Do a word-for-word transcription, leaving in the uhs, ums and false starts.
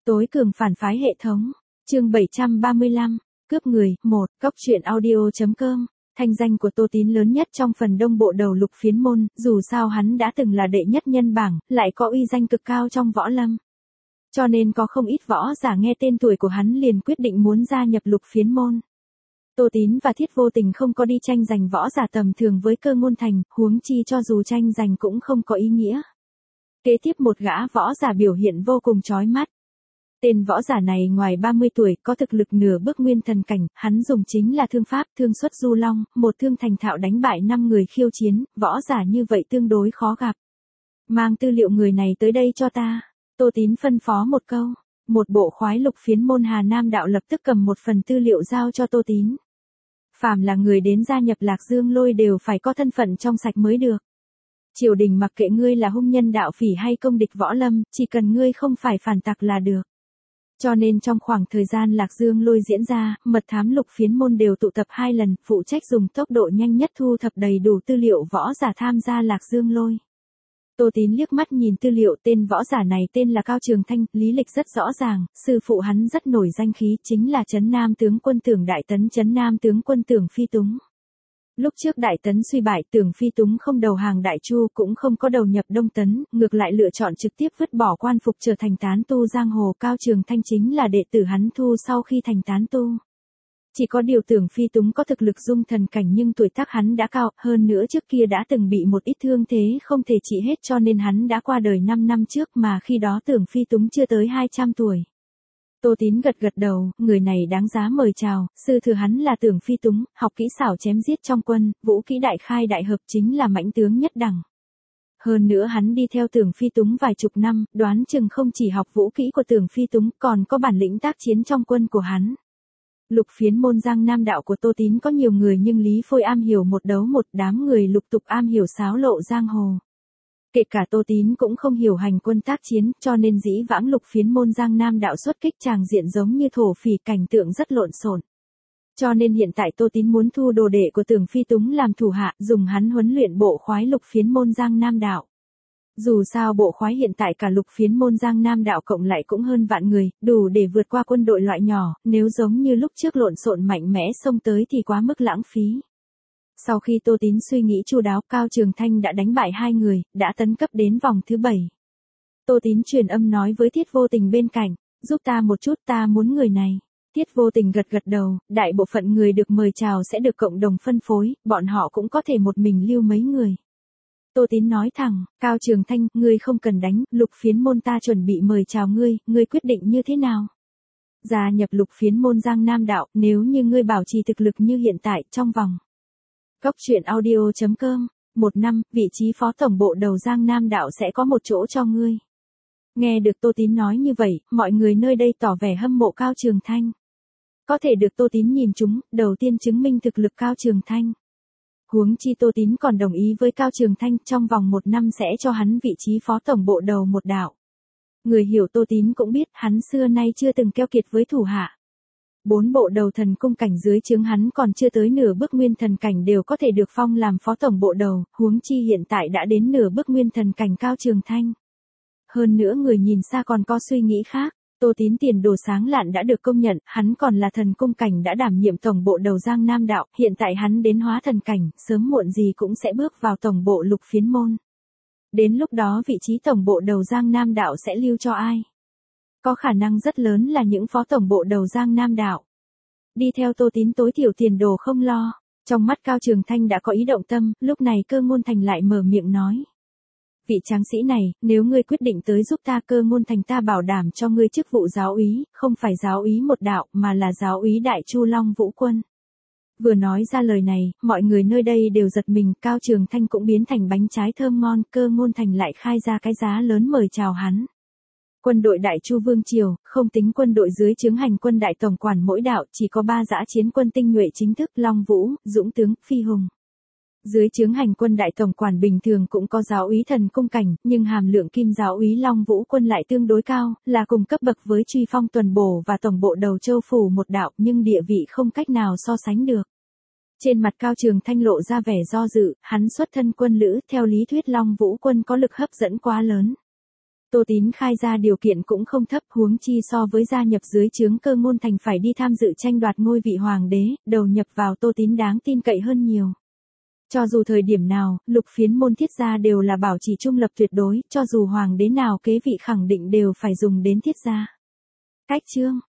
Tối cường phản phái hệ thống. Chương bảy trăm ba mươi lăm. Cướp người. một. Cóc truyện audio.com. Thanh danh của Tô Tín lớn nhất trong phần đông bộ đầu Lục Phiến Môn, dù sao hắn đã từng là đệ nhất nhân bảng, lại có uy danh cực cao trong võ lâm. Cho nên có không ít võ giả nghe tên tuổi của hắn liền quyết định muốn gia nhập Lục Phiến Môn. Tô Tín và Thiết Vô Tình không có đi tranh giành võ giả tầm thường với Cơ Ngôn Thành, huống chi cho dù tranh giành cũng không có ý nghĩa. Kế tiếp một gã võ giả biểu hiện vô cùng chói mắt. Tên võ giả này ngoài ba mươi tuổi, có thực lực nửa bước nguyên thần cảnh, hắn dùng chính là thương pháp Thương Xuất Du Long, một thương thành thạo đánh bại năm người khiêu chiến, võ giả như vậy tương đối khó gặp. Mang tư liệu người này tới đây cho ta. Tô Tín phân phó một câu, một bộ khoái Lục Phiến Môn Hà Nam đạo lập tức cầm một phần tư liệu giao cho Tô Tín. Phàm là người đến gia nhập Lạc Dương Lôi đều phải có thân phận trong sạch mới được. Triều đình mặc kệ ngươi là hung nhân đạo phỉ hay công địch võ lâm, chỉ cần ngươi không phải phản tặc là được. Cho nên trong khoảng thời gian Lạc Dương Lôi diễn ra, mật thám Lục Phiến Môn đều tụ tập hai lần, phụ trách dùng tốc độ nhanh nhất thu thập đầy đủ tư liệu võ giả tham gia Lạc Dương Lôi. Tô Tín liếc mắt nhìn tư liệu, tên võ giả này tên là Cao Trường Thanh, lý lịch rất rõ ràng, sư phụ hắn rất nổi danh khí, chính là Trấn Nam tướng quân Tưởng Đại Tấn, Trấn Nam tướng quân Tưởng Phi Túng. Lúc trước Đại Tấn suy bại, Tưởng Phi Túng không đầu hàng Đại Chu cũng không có đầu nhập Đông Tấn, ngược lại lựa chọn trực tiếp vứt bỏ quan phục trở thành tán tu giang hồ. Cao Trường Thanh chính là đệ tử hắn thu sau khi thành tán tu. Chỉ có điều Tưởng Phi Túng có thực lực dung thần cảnh nhưng tuổi tác hắn đã cao, hơn nữa trước kia đã từng bị một ít thương thế không thể trị hết cho nên hắn đã qua đời năm năm trước mà khi đó Tưởng Phi Túng chưa tới hai trăm tuổi. Tô Tín gật gật đầu, người này đáng giá mời chào, sư thừa hắn là Tưởng Phi Túng, học kỹ xảo chém giết trong quân, vũ kỹ đại khai đại hợp chính là mãnh tướng nhất đẳng. Hơn nữa hắn đi theo Tưởng Phi Túng vài chục năm, đoán chừng không chỉ học vũ kỹ của Tưởng Phi Túng còn có bản lĩnh tác chiến trong quân của hắn. Lục Phiến Môn Giang Nam đạo của Tô Tín có nhiều người nhưng Lý Phôi am hiểu một đấu một, đám người lục tục am hiểu xáo lộ giang hồ. Kể cả Tô Tín cũng không hiểu hành quân tác chiến, cho nên dĩ vãng Lục Phiến Môn Giang Nam đạo xuất kích tràng diện giống như thổ phỉ, cảnh tượng rất lộn xộn. Cho nên hiện tại Tô Tín muốn thu đồ đệ của Tưởng Phi Túng làm thủ hạ, dùng hắn huấn luyện bộ khoái Lục Phiến Môn Giang Nam đạo. Dù sao bộ khoái hiện tại cả Lục Phiến Môn Giang Nam đạo cộng lại cũng hơn vạn người, đủ để vượt qua quân đội loại nhỏ, nếu giống như lúc trước lộn xộn mạnh mẽ xông tới thì quá mức lãng phí. Sau khi Tô Tín suy nghĩ chu đáo, Cao Trường Thanh đã đánh bại hai người, đã tấn cấp đến vòng thứ bảy. Tô Tín truyền âm nói với Thiết Vô Tình bên cạnh, giúp ta một chút, ta muốn người này. Thiết Vô Tình gật gật đầu, đại bộ phận người được mời chào sẽ được cộng đồng phân phối, bọn họ cũng có thể một mình lưu mấy người. Tô Tín nói thẳng, Cao Trường Thanh, ngươi không cần đánh, Lục Phiến Môn ta chuẩn bị mời chào ngươi, ngươi quyết định như thế nào? Gia nhập Lục Phiến Môn Giang Nam đạo, nếu như ngươi bảo trì thực lực như hiện tại, trong vòng. Cóc truyện audio.com, một năm, vị trí phó tổng bộ đầu Giang Nam đạo sẽ có một chỗ cho ngươi. Nghe được Tô Tín nói như vậy, mọi người nơi đây tỏ vẻ hâm mộ Cao Trường Thanh. Có thể được Tô Tín nhìn chúng, đầu tiên chứng minh thực lực Cao Trường Thanh. Huống chi Tô Tín còn đồng ý với Cao Trường Thanh, trong vòng một năm sẽ cho hắn vị trí phó tổng bộ đầu một đạo. Người hiểu Tô Tín cũng biết, hắn xưa nay chưa từng keo kiệt với thủ hạ. Bốn bộ đầu thần cung cảnh dưới trướng hắn còn chưa tới nửa bước nguyên thần cảnh đều có thể được phong làm phó tổng bộ đầu, huống chi hiện tại đã đến nửa bước nguyên thần cảnh Cao Trường Thanh. Hơn nữa người nhìn xa còn có suy nghĩ khác. Tô Tín tiền đồ sáng lạn đã được công nhận, hắn còn là thần cung cảnh đã đảm nhiệm tổng bộ đầu Giang Nam đạo, hiện tại hắn đến hóa thần cảnh, sớm muộn gì cũng sẽ bước vào tổng bộ Lục Phiến Môn. Đến lúc đó vị trí tổng bộ đầu Giang Nam đạo sẽ lưu cho ai? Có khả năng rất lớn là những phó tổng bộ đầu Giang Nam đạo. Đi theo Tô Tín tối thiểu tiền đồ không lo. Trong mắt Cao Trường Thanh đã có ý động tâm, lúc này Cơ Ngôn Thành lại mở miệng nói. Vị tráng sĩ này, nếu ngươi quyết định tới giúp ta, Cơ Ngôn Thành ta bảo đảm cho ngươi chức vụ giáo úy, không phải giáo úy một đạo mà là giáo úy Đại Chu Long Vũ quân. Vừa nói ra lời này, mọi người nơi đây đều giật mình, Cao Trường Thanh cũng biến thành bánh trái thơm ngon, Cơ Ngôn Thành lại khai ra cái giá lớn mời chào hắn. Quân đội Đại Chu Vương Triều, không tính quân đội dưới trướng hành quân đại tổng quản mỗi đạo, chỉ có ba dã chiến quân tinh nhuệ chính thức, Long Vũ, Dũng tướng, Phi Hùng. Dưới trướng hành quân đại tổng quản bình thường cũng có giáo úy thần cung cảnh, nhưng hàm lượng kim giáo úy Long Vũ quân lại tương đối cao, là cùng cấp bậc với Truy Phong tuần bổ và tổng bộ đầu Châu phủ một đạo, nhưng địa vị không cách nào so sánh được. Trên mặt Cao Trường Thanh lộ ra vẻ do dự, hắn xuất thân quân lữ, theo lý thuyết Long Vũ quân có lực hấp dẫn quá lớn. Tô Tín khai ra điều kiện cũng không thấp, huống chi so với gia nhập dưới trướng Cơ Ngôn Thành phải đi tham dự tranh đoạt ngôi vị hoàng đế, đầu nhập vào Tô Tín đáng tin cậy hơn nhiều. Cho dù thời điểm nào, lục phiến môn Thiết gia đều là bảo trì trung lập tuyệt đối, cho dù hoàng đế nào kế vị khẳng định đều phải dùng đến Thiết gia. Cách chương